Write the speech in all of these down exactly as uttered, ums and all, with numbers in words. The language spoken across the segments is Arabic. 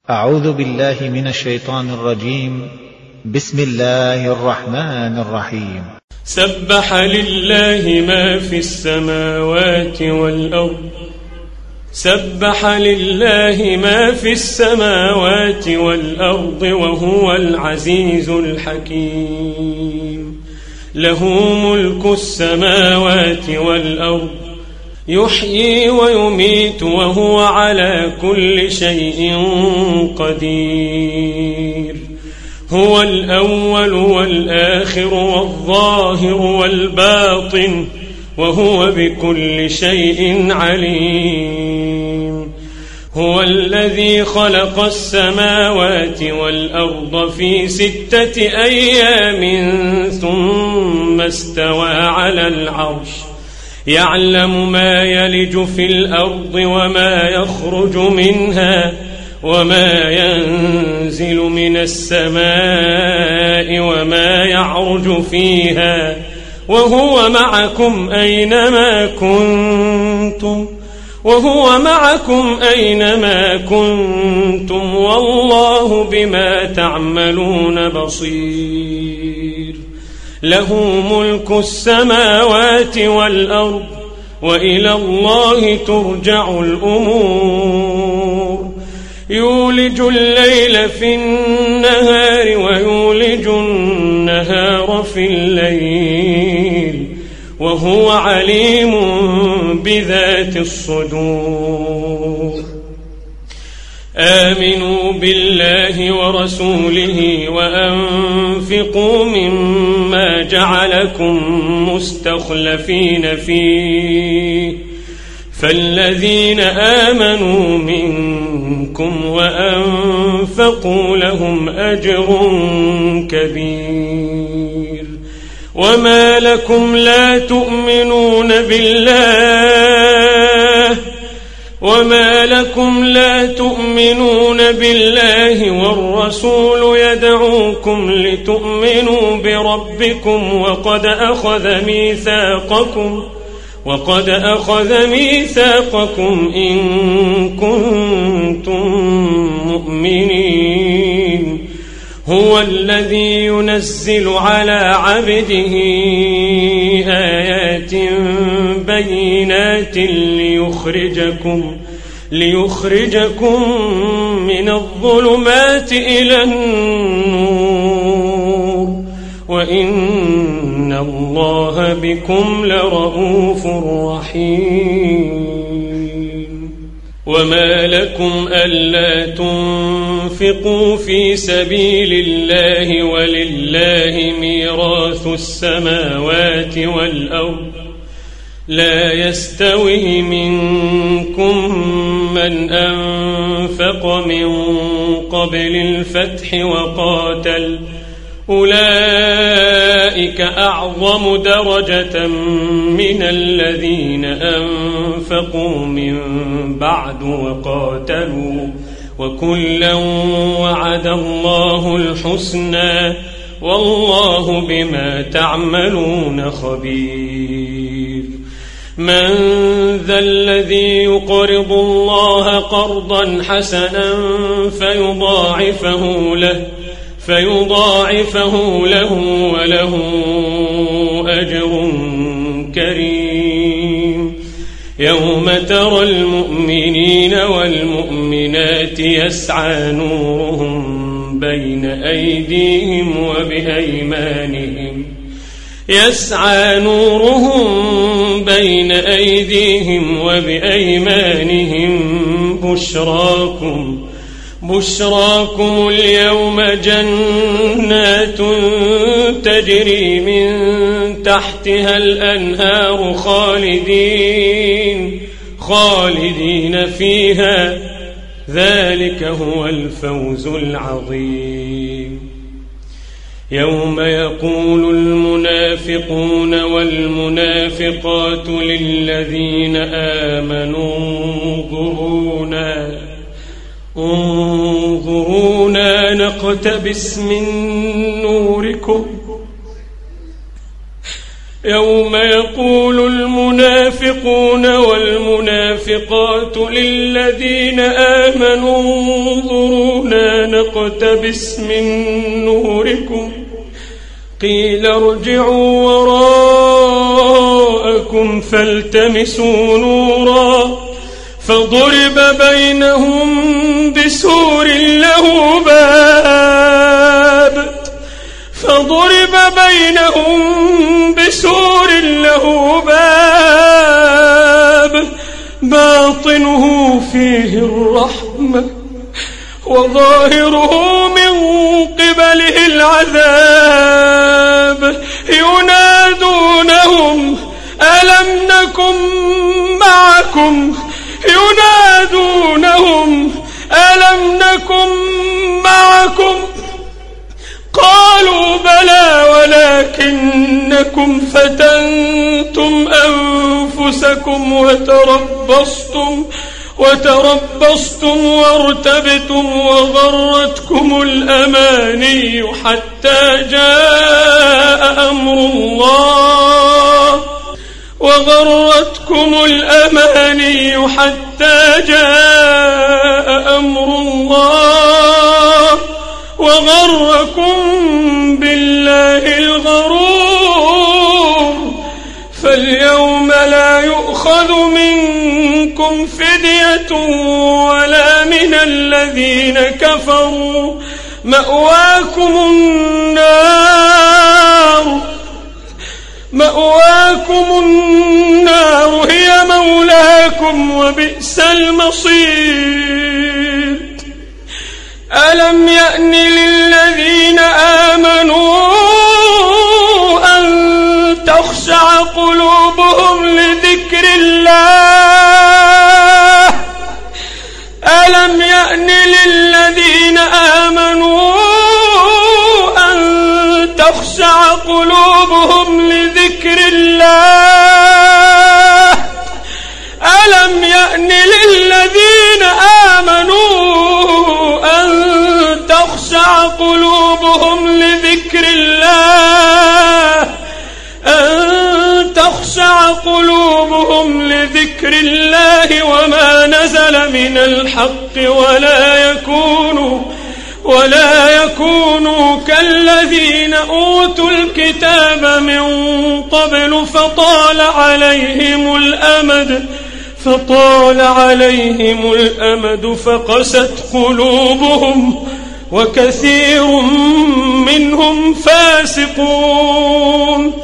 أعوذ بالله من الشيطان الرجيم. بسم الله الرحمن الرحيم. سبح لله ما في السماوات والأرض سبح لله ما في السماوات والأرض وهو العزيز الحكيم. له ملك السماوات والأرض يحيي ويميت وهو على كل شيء قدير. هو الأول والآخر والظاهر والباطن وهو بكل شيء عليم. هو الذي خلق السماوات والأرض في ستة أيام ثم استوى على العرش يعلم ما يلج في الأرض وما يخرج منها وما ينزل من السماء وما يعرج فيها وهو معكم أينما كنتم وهو معكم أينما كنتم والله بما تعملون بصير. له ملك السماوات والأرض وإلى الله ترجع الأمور. يولج الليل في النهار ويولج النهار في الليل وهو عليم بذات الصدور. آمنوا بالله ورسوله وأنفقوا مما جعلكم مستخلفين فيه فالذين آمنوا منكم وأنفقوا لهم أجر كبير. وما لكم لا تؤمنون بالله وما لكم لا تؤمنون بالله والرسول يدعوكم لتؤمنوا بربكم وقد أخذ ميثاقكم وقد أخذ ميثاقكم إن كنتم مؤمنين. هو الذي ينزل على عبده آيات بينات ليخرجكم ليخرجكم من الظلمات إلى النور وإن الله بكم لرؤوف رحيم. وما لكم ألا تنفقوا في سبيل الله ولله ميراث السماوات والأرض لا يستوي منكم من أنفق من قبل الفتح وقاتل أولئك أعظم درجة من الذين أنفقوا من بعد وقاتلوا وكلا وعد الله الحسنى والله بما تعملون خبير. من ذا الذي يقرض الله قرضا حسنا فيضاعفه له فيضاعفه له وله أجر كريم. يوم ترى المؤمنين والمؤمنات يسعى نورهم بين أيديهم وبأيمانهم يسعى نورهم بين أيديهم وبأيمانهم بشراكم بشراكم اليوم جنات تجري من تحتها الأنهار خالدين خالدين فيها ذلك هو الفوز العظيم. يوم يقول المنافقون والمنافقات للذين آمنوا انظرونا انظرونا نقتبس من نوركم يوم يقول المنافقون والمنافقات للذين آمنوا انظرونا نقتبس من نوركم قيل ارجعوا وراءكم فالتمسوا نورا فضرب بينهم بسور له باب فضرب بينهم بسور له باب باطنه فيه الرحمة وظاهره من قبله العذاب ينادونهم ألم نكن معكم ينادونهم ألم نكن معكم قالوا بلى ولكنكم فتنتم أنفسكم وتربصتم وتربصتم وارتبتم وغرتكم الأماني حتى جاء أمر الله وغرتكم الأماني حتى جاء أمر الله وغركم بالله الغرور فاليوم لا يؤخذ منكم فدية ولا من الذين كفروا مأواكم النار مأواكم النار هي مولاكم وبئس المصير ألم يأن للذين آمنوا أن تخشع قلوبهم لذكر الله ألم يأن للذين آمنوا أن تخشع قلوبهم لذكر الله ألم يأن للذين آمنوا أن تخشع قلوبهم لذكر الله أن تخشع قلوبهم لذكر الله وما نزل من الحق ولا يكونوا ولا يكونوا كالذين أوتوا الكتاب من قبل فطال عليهم الأمد فطال عليهم الأمد فقست قلوبهم وكثير منهم فاسقون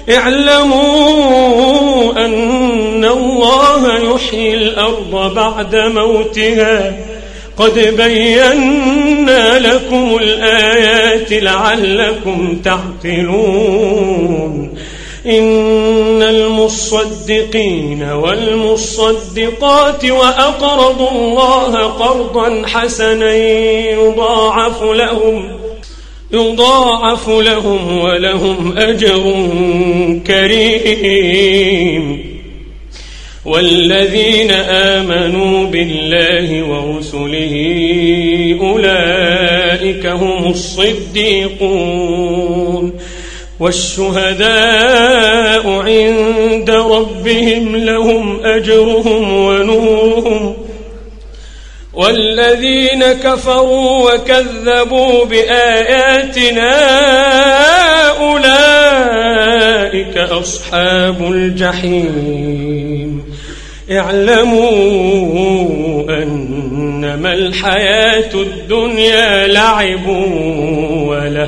اعلموا أن الله يحيي الأرض بعد موتها قد بينا لكم الآيات لعلكم تعقلون إن المصدقين والمصدقات وأقرضوا الله قرضا حسنا يضاعف لهم يضاعف لهم ولهم أجر كريم والذين آمنوا بالله ورسله أولئك هم الصديقون والشهداء عند ربهم لهم أجرهم ونورهم والذين كفروا وكذبوا بآياتنا أولئك أصحاب الجحيم اعلموا أنما الحياة الدنيا لعب وله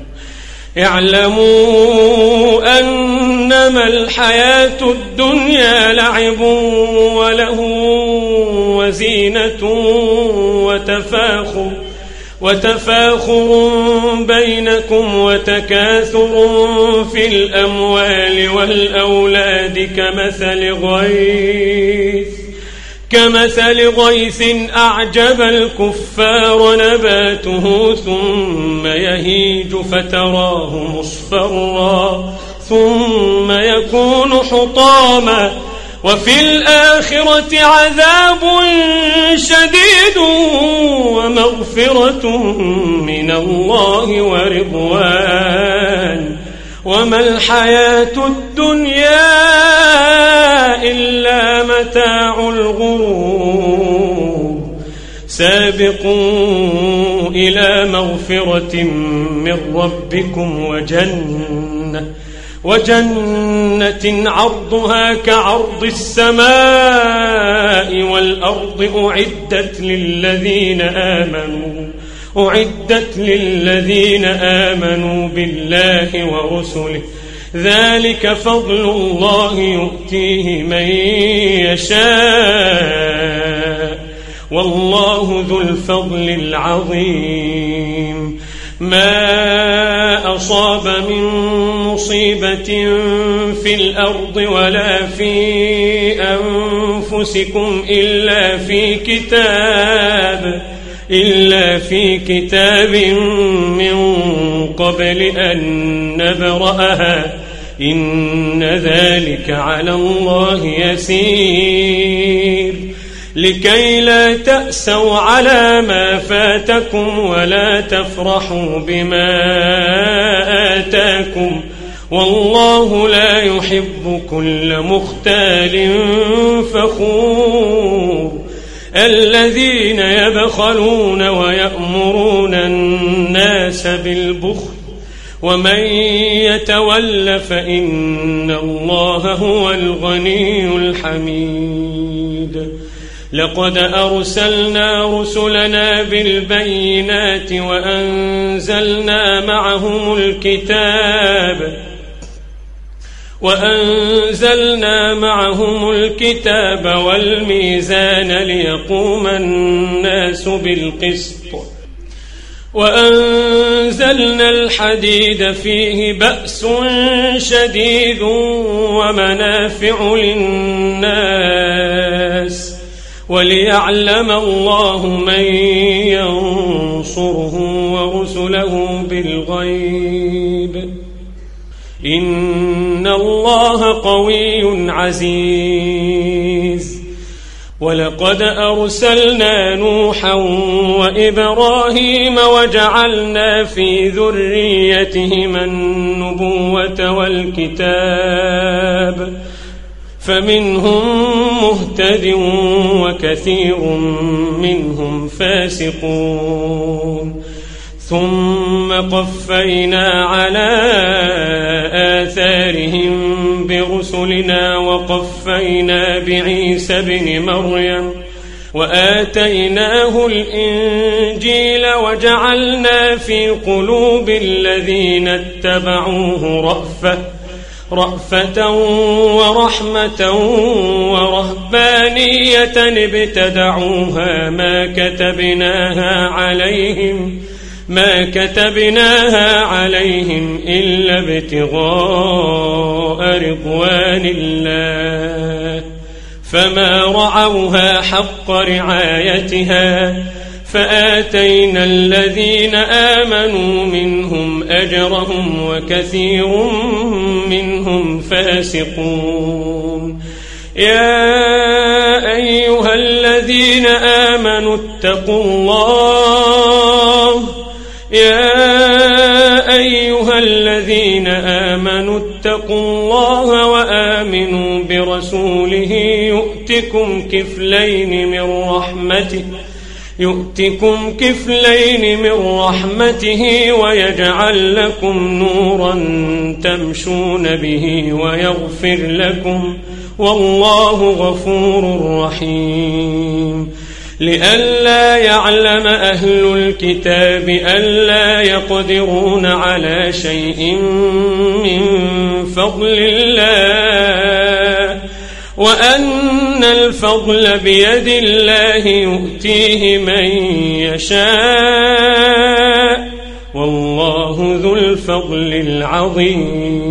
اعلموا أنما الحياة الدنيا لعب وله وزينة وتفاخر وتفاخر بينكم وتكاثر في الأموال والأولاد كمثل غيث كمثل غيث أعجب الكفار نباته ثم يهيج فتراه مصفرا ثم يكون حطاما وفي الآخرة عذاب شديد ومغفرة من الله ورضوان وما الحياة الدنيا إلا متاع الغرور سابقون إلى مغفرة من ربكم وجنة وجنة عرضها كعرض السماء والأرض أعدت للذين آمنوا أعدت للذين آمنوا بالله ورسله ذلك فضل الله يؤتيه من يشاء والله ذو الفضل العظيم. ما أصاب من مصيبة في الأرض ولا في أنفسكم إلا في كتاب إلا في كتاب من قبل أن نبرأها إن ذلك على الله يسير. لكي لا تأسوا على ما فاتكم ولا تفرحوا بما آتاكم والله لا يحب كل مختال فخور. الذين يبخلون ويأمرون الناس بالبخل ومن يتول فإن الله هو الغني الحميد. لقد أرسلنا رسلنا بالبينات وأنزلنا معهم الكتاب وأنزلنا معهم الكتاب والميزان ليقوم الناس بالقسط وأنزلنا الحديد فيه بأس شديد ومنافع للناس وليعلم الله من ينصره ورسله بالغيب إن الله قوي عزيز. ولقد أرسلنا نوحا وإبراهيم وجعلنا في ذريتهما النبوة والكتاب فمنهم مهتد وكثير منهم فاسقون. ثم قفينا على آثارهم برسلنا وقفينا بعيسى ابن مريم وآتيناه الإنجيل وجعلنا في قلوب الذين اتبعوه رأفة رأفة ورحمة ورهبانية ابتدعوها ما كتبناها عليهم ما كتبناها عليهم إلا ابتغاء رضوان الله فما رعوها حق رعايتها فآتينا الذين آمنوا منهم أجرهم وكثير منهم فاسقون. يا أيها الذين آمنوا اتقوا الله يا أيها الذين آمنوا اتقوا الله وآمنوا برسوله يؤتكم كفلين من رحمته يؤتكم كفلين من رحمته ويجعل لكم نورا تمشون به ويغفر لكم والله غفور رحيم. لئلا يعلم أهل الكتاب ألا يقدرون على شيء من فضل الله وأن الفضل بيد الله يؤتيه من يشاء والله ذو الفضل العظيم.